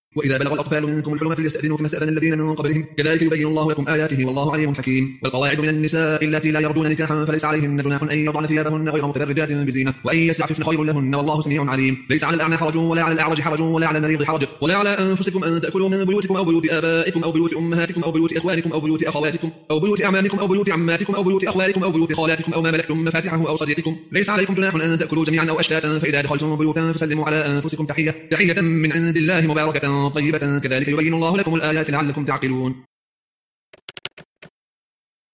وإذا بلغ الأطفال منكم الحلم فليستأذنوا كما استأذن الذين من قبلهم كذلك يبين الله لكم آياته والله عليم حكيم. والقواعد من النساء اللاتي لا يرجون نكاحا فليس عليهن جناح أن يضعن ثيابهن غير متبرجات بزينة وأن يستعففن خير لهن والله سميع عليم. ليس على الأعمى حرج ولا على الأعرج حرج ولا على المريض حرج ولا على أنفسكم أن تأكلوا من بيوتكم أو بيوت آبائكم أو بيوت أمهاتكم أو بيوت إخوانكم أو بيوت أخواتكم أو بيوت أعمامكم أو بيوت عماتكم أو بيوت أخوالكم أو بيوت خالاتكم أو ما ملكتم مفاتحه أو صديقكم. ليس عليكم جناح أن تأكلوا جميعا أو أشتاتا فإذا دخلتم بيوتا فسلموا على أنفسكم تحية من عند الله مباركة طيبة كذلك يبين الله لكم الآيات لعلكم تعقلون.